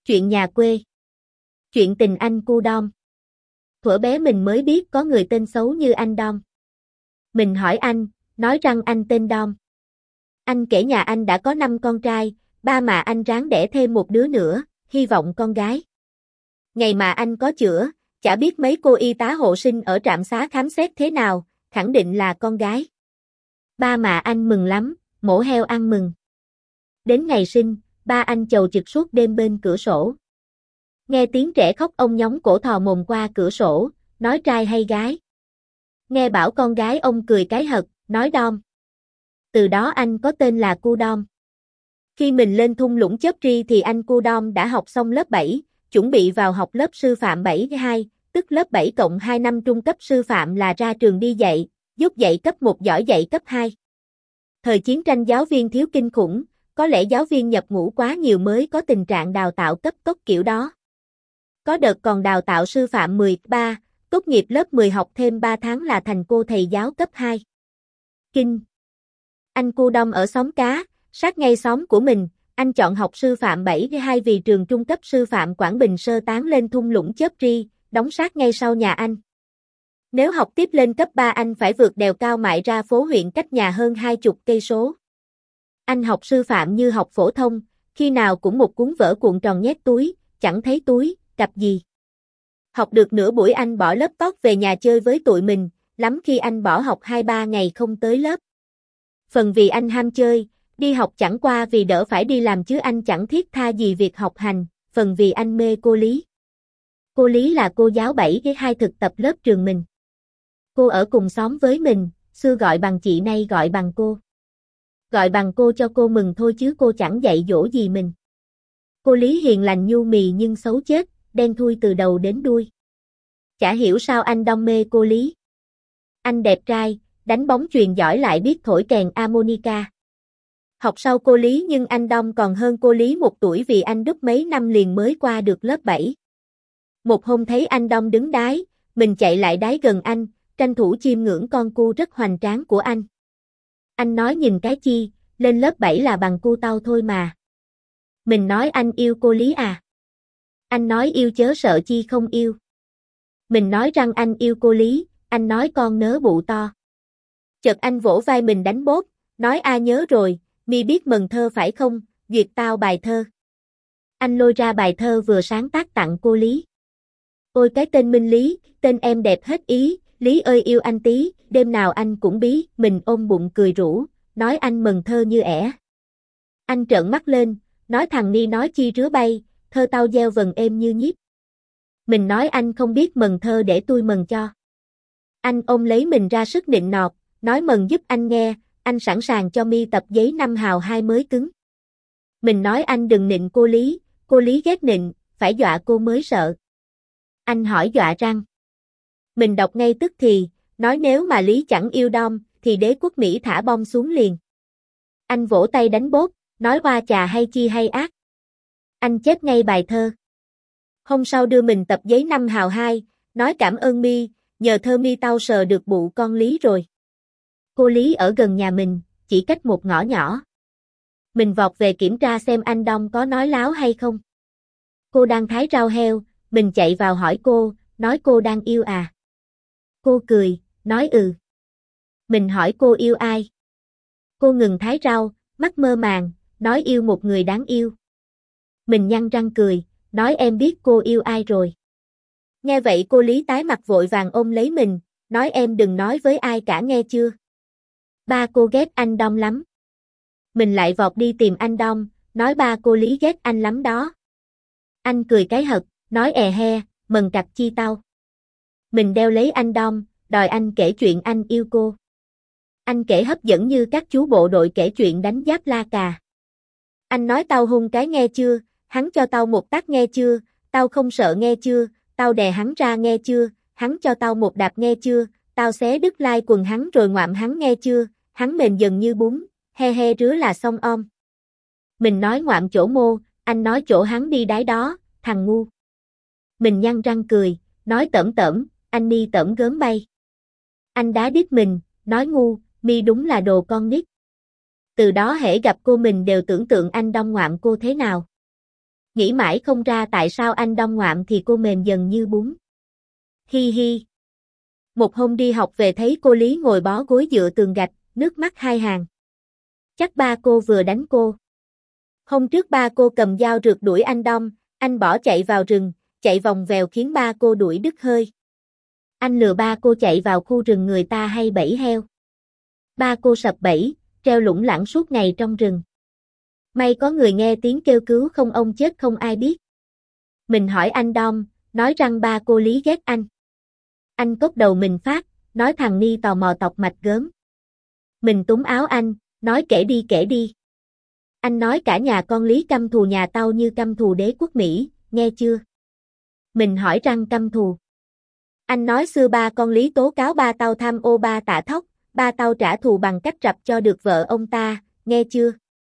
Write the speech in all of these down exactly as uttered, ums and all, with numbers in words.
Chuyện nhà quê. Chuyện tình anh cu Dom. Thuở bé mình mới biết có người tên xấu như anh Dom. Mình hỏi anh, nói rằng anh tên Dom. Anh kể nhà anh đã có năm con trai, ba mà anh ráng đẻ thêm một đứa nữa, hy vọng con gái. Ngày mà anh có chữa, chả biết mấy cô y tá hộ sinh ở trạm xá khám xét thế nào, khẳng định là con gái. Ba mà anh mừng lắm, mổ heo ăn mừng. Đến ngày sinh, ba anh chầu trực suốt đêm bên cửa sổ. Nghe tiếng trẻ khóc ông nhóng cổ thò mồm qua cửa sổ, nói trai hay gái. Nghe bảo con gái ông cười cái hật, nói Dom. Từ đó anh có tên là cu Dom. Khi mình lên thung lũng chớp tri thì anh cu Dom đã học xong lớp bảy, chuẩn bị vào học lớp sư phạm bảy hai, tức lớp bảy cộng hai năm trung cấp sư phạm là ra trường đi dạy, dốt dạy cấp một giỏi dạy cấp hai. Thời chiến tranh giáo viên thiếu kinh khủng, có lẽ giáo viên nhập ngũ quá nhiều mới có tình trạng đào tạo cấp tốc kiểu đó. Có đợt còn đào tạo sư phạm mười ba, tốt nghiệp lớp mười học thêm ba tháng là thành cô thầy giáo cấp hai. Kinh. Anh cu Dom ở xóm cá, sát ngay xóm của mình, anh chọn học sư phạm bảy hai vì trường trung cấp sư phạm Quảng Bình sơ tán lên thung lũng chớp tri, đóng sát ngay sau nhà anh. Nếu học tiếp lên cấp ba anh phải vượt đèo cao mại ra phố huyện cách nhà hơn hai chục cây số. Anh học sư phạm như học phổ thông, khi nào cũng một cuốn vở cuộn tròn nhét túi, chẳng thấy túi, cặp gì. Học được nửa buổi anh bỏ lớp tót về nhà chơi với tụi mình, lắm khi anh bỏ học hai ba ngày không tới lớp. Phần vì anh ham chơi, đi học chẳng qua vì đỡ phải đi làm chứ anh chẳng thiết tha gì việc học hành, phần vì anh mê cô Lý. Cô Lý là cô giáo bảy hai thực tập lớp trường mình. Cô ở cùng xóm với mình, xưa gọi bằng chị nay gọi bằng cô. Gọi bằng cô cho cô mừng thôi chứ cô chẳng dạy dỗ gì mình. Cô Lý hiền lành nhu mì nhưng xấu chết, đen thui từ đầu đến đuôi. Chả hiểu sao anh đam mê cô Lý. Anh đẹp trai, đánh bóng chuyền giỏi lại biết thổi kèn harmonica. Học sau cô Lý nhưng anh Dom còn hơn cô Lý một tuổi vì anh đúc mấy năm liền mới qua được lớp bảy. Một hôm thấy anh Dom đứng đái, mình chạy lại đái gần anh, tranh thủ chiêm ngưỡng con cu rất hoành tráng của anh. Anh nói nhìn cái chi, lên lớp bảy là bằng cu tao thôi mà. Mình nói anh yêu cô Lý à? Anh nói yêu chớ sợ chi không yêu. Mình nói rằng anh yêu cô Lý, anh nói con nớ bụ to. Chợt anh vỗ vai mình đánh bốp, nói a nhớ rồi, mi biết mần thơ phải không, duyệt tao bài thơ. Anh lôi ra bài thơ vừa sáng tác tặng cô Lý. Ôi cái tên Minh Lý, tên em đẹp hết ý, Lý ơi yêu anh tí, đêm nào anh cũng bí, mình ôm bụng cười rủ, nói anh mần thơ như ẻ. Anh trợn mắt lên, nói thằng ni nói chi rứa bay, thơ tao gieo vần êm như nhiếp. Mình nói anh không biết mần thơ để tôi mần cho. Anh ôm lấy mình ra sức nịnh nọt, nói mần giúp anh nghe, anh sẵn sàng cho mi tập giấy năm hào hai mới cứng. Mình nói anh đừng nịnh cô Lý, cô Lý ghét nịnh, phải dọa cô mới sợ. Anh hỏi dọa răng. Mình đọc ngay tức thì, nói nếu mà Lý chẳng yêu Dom, thì đế quốc Mỹ thả bom xuống liền. Anh vỗ tay đánh bốp, nói hoa trà hay chi hay ác. Anh chép ngay bài thơ. Hôm sau đưa mình tập giấy năm hào hai, nói cảm ơn mi, nhờ thơ mi tao sờ được bụ con Lý rồi. Cô Lý ở gần nhà mình, chỉ cách một ngõ nhỏ. Mình vọt về kiểm tra xem anh Dom có nói láo hay không. Cô đang thái rau heo, mình chạy vào hỏi cô, nói cô đang yêu à. Cô cười, nói ừ. Mình hỏi cô yêu ai. Cô ngừng thái rau, mắt mơ màng, nói yêu một người đáng yêu. Mình nhăn răng cười, nói em biết cô yêu ai rồi. Nghe vậy cô Lý tái mặt vội vàng ôm lấy mình, nói em đừng nói với ai cả nghe chưa. Ba cô ghét anh Dom lắm. Mình lại vọt đi tìm anh Dom, nói ba cô Lý ghét anh lắm đó. Anh cười cái hật, nói è he, mần cặp chi tao. Mình đeo lấy anh Dom, đòi anh kể chuyện anh yêu cô. Anh kể hấp dẫn như các chú bộ đội kể chuyện đánh giáp la cà. Anh nói tao hung cái nghe chưa, hắn cho tao một tát nghe chưa, tao không sợ nghe chưa, tao đè hắn ra nghe chưa, hắn cho tao một đạp nghe chưa, tao xé đứt lai quần hắn rồi ngoạm hắn nghe chưa, hắn mềm dần như bún, he he rứa là xong om. Mình nói ngoạm chỗ mô, anh nói chỗ hắn đi đái đó, thằng ngu. Mình nhăn răng cười, nói tởm tởm, anh ni tởm gớm bay. Anh đá đít mình, nói ngu, mi đúng là đồ con nít. Từ đó hễ gặp cô mình đều tưởng tượng anh đong ngoạm cô thế nào. Nghĩ mãi không ra tại sao anh Đông ngoạm thì cô mềm dần như bún. Hi hi. Một hôm đi học về thấy cô Lý ngồi bó gối dựa tường gạch, nước mắt hai hàng. Chắc ba cô vừa đánh cô. Hôm trước ba cô cầm dao rượt đuổi anh Đông, anh bỏ chạy vào rừng, chạy vòng vèo khiến ba cô đuổi đứt hơi. Anh lừa ba cô chạy vào khu rừng người ta hay bẫy heo. Ba cô sập bẫy, treo lủng lẳng suốt ngày trong rừng. May có người nghe tiếng kêu cứu không ông chết không ai biết. Mình hỏi anh Đông, nói rằng ba cô Lý ghét anh. Anh cốc đầu mình phát, nói thằng Ni tò mò tọc mạch gớm. Mình túm áo anh, nói kể đi kể đi. Anh nói cả nhà con Lý căm thù nhà tao như căm thù đế quốc Mỹ, nghe chưa? Mình hỏi rằng căm thù. Anh nói xưa ba con Lý tố cáo ba tao tham ô ba tạ thóc, ba tao trả thù bằng cách rập cho được vợ ông ta, nghe chưa?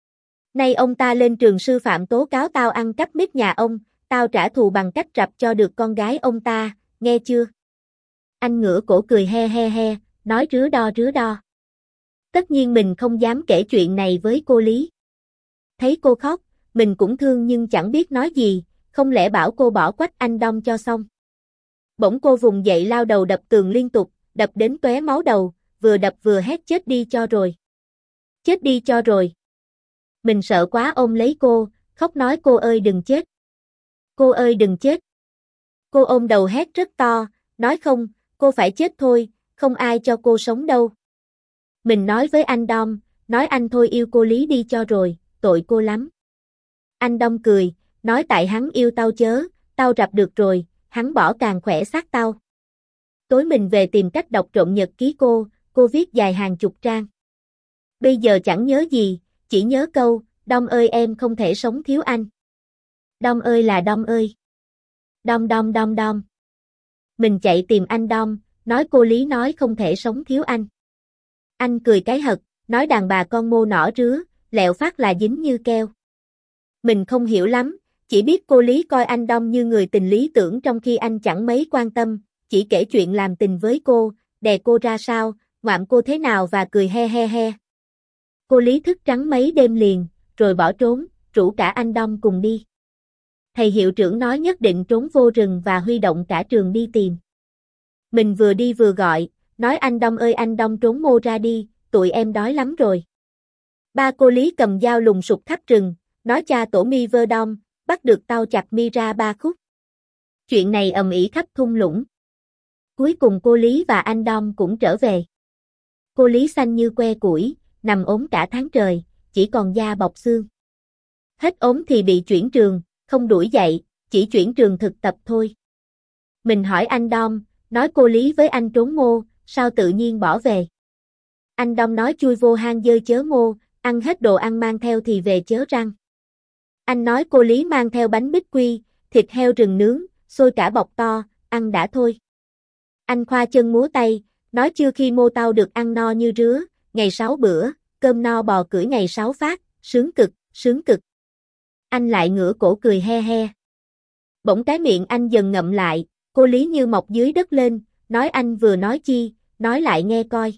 Nay ông ta lên trường sư phạm tố cáo tao ăn cắp miết nhà ông, tao trả thù bằng cách rập cho được con gái ông ta, nghe chưa? Anh ngửa cổ cười he he he, nói rứa đo rứa đo. Tất nhiên mình không dám kể chuyện này với cô Lý. Thấy cô khóc, mình cũng thương nhưng chẳng biết nói gì, không lẽ bảo cô bỏ quách anh Đông cho xong. Bỗng cô vùng dậy lao đầu đập tường liên tục, đập đến tóe máu đầu, vừa đập vừa hét chết đi cho rồi. Chết đi cho rồi. Mình sợ quá ôm lấy cô, khóc nói cô ơi đừng chết. Cô ơi đừng chết. Cô ôm đầu hét rất to, nói không, cô phải chết thôi, không ai cho cô sống đâu. Mình nói với anh Đông, nói anh thôi yêu cô Lý đi cho rồi, tội cô lắm. Anh Đông cười, nói tại hắn yêu tao chớ, tao rập được rồi, hắn bỏ càng khỏe xác tao. Tối mình về tìm cách đọc trộm nhật ký cô, cô viết dài hàng chục trang. Bây giờ chẳng nhớ gì, chỉ nhớ câu, Đông ơi em không thể sống thiếu anh. Đông ơi là Đông ơi. Đông Đông Đông Đông. Mình chạy tìm anh Đông, nói cô Lý nói không thể sống thiếu anh. Anh cười cái hật, nói đàn bà con mô nỏ rứa, lẹo phát là dính như keo. Mình không hiểu lắm, chỉ biết cô Lý coi anh Đông như người tình lý tưởng trong khi anh chẳng mấy quan tâm, chỉ kể chuyện làm tình với cô, đè cô ra sao, ngoạm cô thế nào và cười he he he. Cô Lý thức trắng mấy đêm liền, rồi bỏ trốn, rủ cả anh Đông cùng đi. Thầy hiệu trưởng nói nhất định trốn vô rừng và huy động cả trường đi tìm. Mình vừa đi vừa gọi, nói anh Đông ơi anh Đông trốn mô ra đi, tụi em đói lắm rồi. Ba cô Lý cầm dao lùng sục khắp rừng, nói cha tổ mi vơ Đông, bắt được tao chặt mi ra ba khúc. Chuyện này ầm ĩ khắp thung lũng. Cuối cùng cô Lý và anh Đông cũng trở về. Cô Lý xanh như que củi, nằm ốm cả tháng trời, chỉ còn da bọc xương. Hết ốm thì bị chuyển trường, không đuổi dậy, chỉ chuyển trường thực tập thôi. Mình hỏi anh Đông, nói cô Lý với anh trốn mô, sao tự nhiên bỏ về. Anh Đông nói chui vô hang dơi chớ mô, ăn hết đồ ăn mang theo thì về chớ răng. Anh nói cô Lý mang theo bánh bích quy, thịt heo rừng nướng, xôi cả bọc to, ăn đã thôi. Anh khoa chân múa tay, nói chưa khi mô tao được ăn no như rứa, ngày sáu bữa, cơm no bò cưỡi ngày sáu phát, sướng cực, sướng cực. Anh lại ngửa cổ cười he he. Bỗng cái miệng anh dần ngậm lại, cô Lý như mọc dưới đất lên, nói anh vừa nói chi, nói lại nghe coi.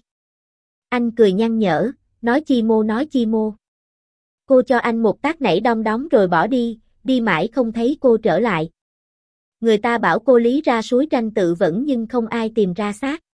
Anh cười nhăn nhở, nói chi mô nói chi mô. Cô cho anh một tát nảy đom đóm rồi bỏ đi, đi mãi không thấy cô trở lại. Người ta bảo cô Lý ra suối tranh tự vẫn nhưng không ai tìm ra xác.